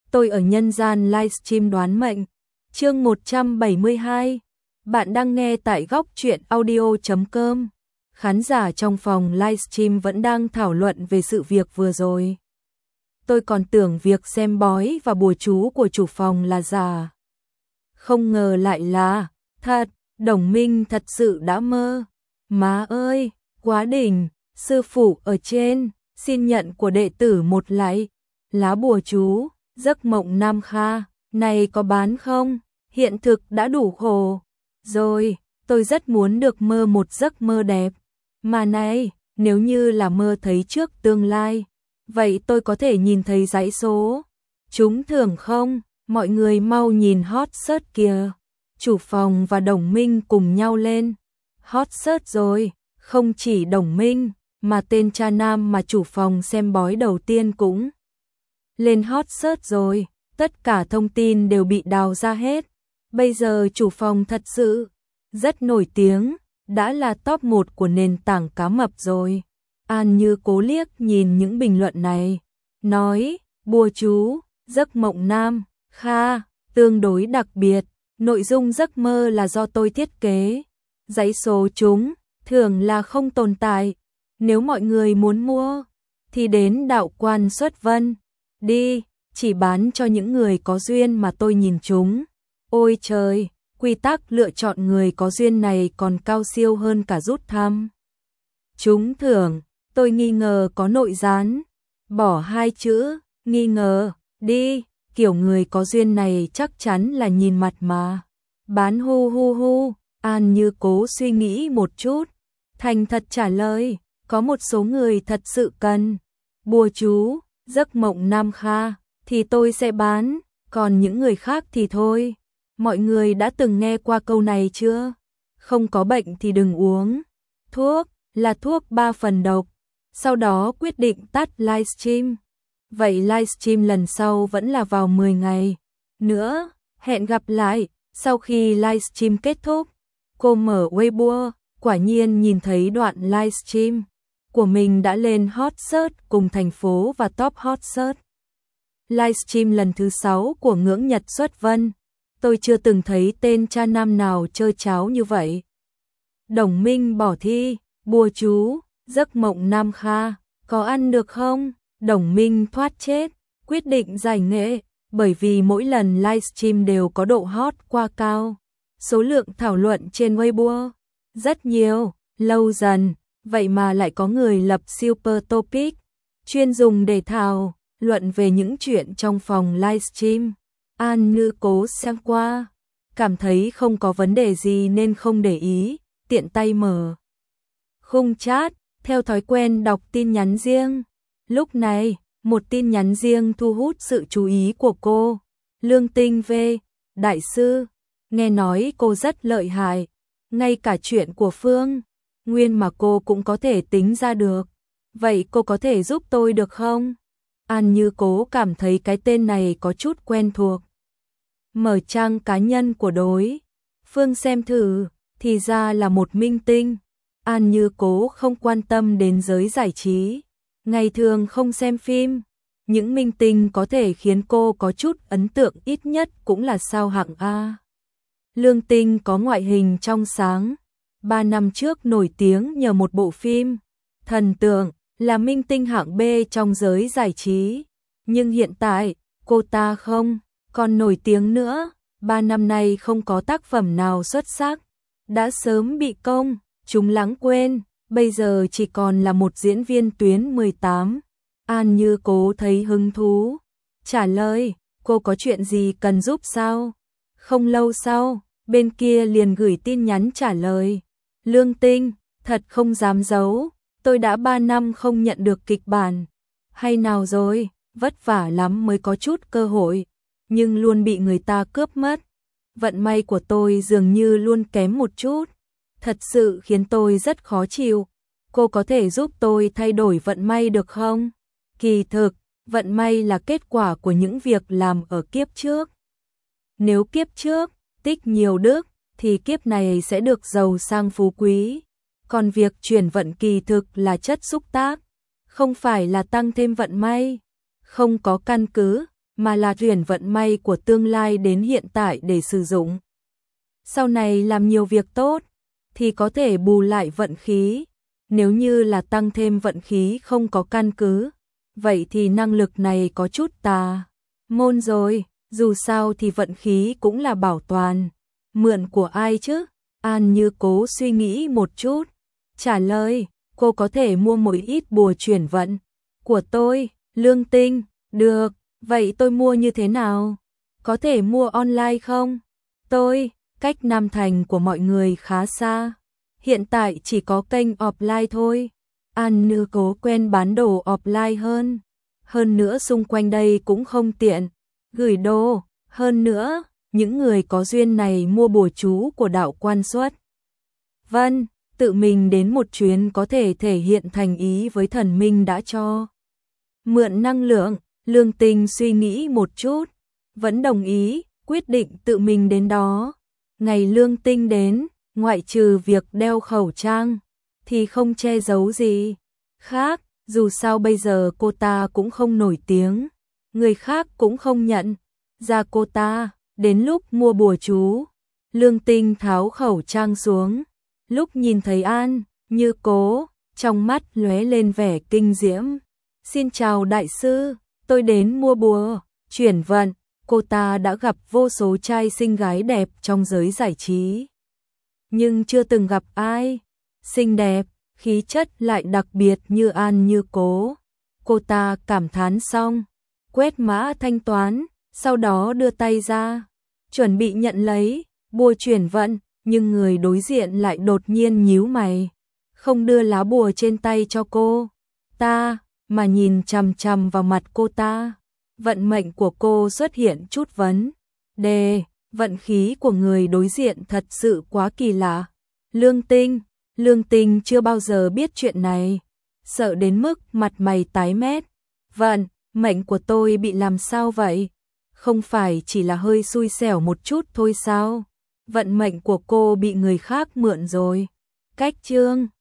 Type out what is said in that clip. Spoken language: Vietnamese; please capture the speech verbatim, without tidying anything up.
tôi ở nhân gian livestream đoán mệnh. Chương một trăm bảy mươi hai. Bạn đang nghe tại góc truyện audio chấm com. Khán giả trong phòng livestream vẫn đang thảo luận về sự việc vừa rồi. Tôi còn tưởng việc xem bói và bùa chú của chủ phòng là giả. Không ngờ lại là thật, Đồng Minh thật sự đã mơ. Má ơi, quá đỉnh, sư phụ ở trên, xin nhận của đệ tử một lạy. Lá bùa chú, giấc mộng Nam Kha, này có bán không? Hiện thực đã đủ khổ. Rồi, tôi rất muốn được mơ một giấc mơ đẹp. Mà này, nếu như là mơ thấy trước tương lai, vậy tôi có thể nhìn thấy dãy số trúng thưởng không? Mọi người mau nhìn hot search kìa. Chủ phòng và Đồng Minh cùng nhau lên. Hot search rồi, không chỉ Đồng Minh, mà tên cha nam mà chủ phòng xem bói đầu tiên cũng lên hot search rồi. Tất cả thông tin đều bị đào ra hết. Bây giờ chủ phòng thật sự rất nổi tiếng, đã là top một của nền tảng cá mập rồi. An Như cố liếc nhìn những bình luận này, nói, bùa chú, giấc mộng Nam Kha, tương đối đặc biệt, nội dung giấc mơ là do tôi thiết kế. Dãy số chúng, thường là không tồn tại. Nếu mọi người muốn mua, thì đến đạo quan Xuất Vân. Đi, chỉ bán cho những người có duyên mà tôi nhìn chúng. Ôi trời, quy tắc lựa chọn người có duyên này còn cao siêu hơn cả rút thăm trúng thưởng. Tôi nghi ngờ có nội gián. Bỏ hai chữ, nghi ngờ, đi, kiểu người có duyên này chắc chắn là nhìn mặt mà. Bán hu hu hu, An Như cố suy nghĩ một chút. Thành thật trả lời, có một số người thật sự cần bùa chú, giấc mộng Nam Kha, thì tôi sẽ bán, còn những người khác thì thôi. Mọi người đã từng nghe qua câu này chưa? Không có bệnh thì đừng uống. Thuốc là thuốc ba phần độc. Sau đó quyết định tắt livestream. Vậy livestream lần sau vẫn là vào mười ngày nữa. Hẹn gặp lại. Sau khi livestream kết thúc, cô mở Weibo, quả nhiên nhìn thấy đoạn livestream của mình đã lên hot search cùng thành phố và top hot search. Livestream lần thứ sáu của Ngưỡng Nhật Xuất Vân. Tôi chưa từng thấy tên cha nam nào chơi cháo như vậy. Đồng Minh bỏ thi, bùa chú, giấc mộng Nam Kha, có ăn được không? Đồng Minh thoát chết, quyết định giải nghệ, bởi vì mỗi lần livestream đều có độ hot qua cao. Số lượng thảo luận trên Weibo rất nhiều, lâu dần, vậy mà lại có người lập super topic, chuyên dùng để thảo luận về những chuyện trong phòng livestream. An Như cố xem qua, cảm thấy không có vấn đề gì nên không để ý, tiện tay mở khung chat, theo thói quen đọc tin nhắn riêng. Lúc này, một tin nhắn riêng thu hút sự chú ý của cô. Lương Tinh V, đại sư, nghe nói cô rất lợi hại, ngay cả chuyện của Phương Nguyên mà cô cũng có thể tính ra được. Vậy cô có thể giúp tôi được không? An Như cố cảm thấy cái tên này có chút quen thuộc. Mở trang cá nhân của đối phương xem thử, thì ra là một minh tinh. An Như cố không quan tâm đến giới giải trí, ngày thường không xem phim. Những minh tinh có thể khiến cô có chút ấn tượng ít nhất cũng là sao hạng A. Lương Tinh có ngoại hình trong sáng, ba năm trước nổi tiếng nhờ một bộ phim Thần Tượng, là minh tinh hạng B trong giới giải trí. Nhưng hiện tại, cô ta không còn nổi tiếng nữa, ba năm nay không có tác phẩm nào xuất sắc, đã sớm bị công chúng lãng quên, bây giờ chỉ còn là một diễn viên tuyến mười tám. An Như cố thấy hứng thú, trả lời, cô có chuyện gì cần giúp sao? Không lâu sau, bên kia liền gửi tin nhắn trả lời, Lương Tinh, thật không dám giấu, tôi đã ba năm không nhận được kịch bản hay nào rồi, vất vả lắm mới có chút cơ hội, nhưng luôn bị người ta cướp mất. Vận may của tôi dường như luôn kém một chút, thật sự khiến tôi rất khó chịu. Cô có thể giúp tôi thay đổi vận may được không? Kỳ thực, vận may là kết quả của những việc làm ở kiếp trước. Nếu kiếp trước tích nhiều đức, thì kiếp này sẽ được giàu sang phú quý. Còn việc chuyển vận kỳ thực là chất xúc tác, không phải là tăng thêm vận may. Không có căn cứ, mà là chuyển vận may của tương lai đến hiện tại để sử dụng. Sau này làm nhiều việc tốt, thì có thể bù lại vận khí. Nếu như là tăng thêm vận khí không có căn cứ, vậy thì năng lực này có chút tà môn rồi, dù sao thì vận khí cũng là bảo toàn. Mượn của ai chứ? An Như cố suy nghĩ một chút, trả lời, cô có thể mua một ít bùa chuyển vận. Của tôi, Lương Tinh, được, vậy tôi mua như thế nào? Có thể mua online không? Tôi, cách Nam Thành của mọi người khá xa. Hiện tại chỉ có kênh offline thôi. An Như cố quen bán đồ offline hơn. Hơn nữa xung quanh đây cũng không tiện gửi đồ. Hơn nữa, những người có duyên này mua bùa chú của đạo quan xuất vân, tự mình đến một chuyến có thể thể hiện thành ý với thần minh đã cho mượn năng lượng. Lương Tinh suy nghĩ một chút, vẫn đồng ý, quyết định tự mình đến đó. Ngày Lương Tinh đến, ngoại trừ việc đeo khẩu trang, thì không che giấu gì khác, dù sao bây giờ cô ta cũng không nổi tiếng, người khác cũng không nhận ra cô ta. Đến lúc mua bùa chú, Lương Tinh tháo khẩu trang xuống, lúc nhìn thấy An Như cố, trong mắt lóe lên vẻ kinh diễm. Xin chào đại sư, tôi đến mua bùa chuyển vận. Cô ta đã gặp vô số trai xinh gái đẹp trong giới giải trí, nhưng chưa từng gặp ai xinh đẹp, khí chất lại đặc biệt như An Như cố. Cô ta cảm thán xong, quét mã thanh toán, sau đó đưa tay ra, chuẩn bị nhận lấy bùa chuyển vận, nhưng người đối diện lại đột nhiên nhíu mày, không đưa lá bùa trên tay cho cô ta, mà nhìn chằm chằm vào mặt cô ta. Vận mệnh của cô xuất hiện chút vấn đề, vận khí của người đối diện thật sự quá kỳ lạ. Lương Tinh, Lương Tinh chưa bao giờ biết chuyện này, sợ đến mức mặt mày tái mét. Vận mệnh của tôi bị làm sao vậy? Không phải chỉ là hơi xui xẻo một chút thôi sao? Vận mệnh của cô bị người khác mượn rồi. Cách chương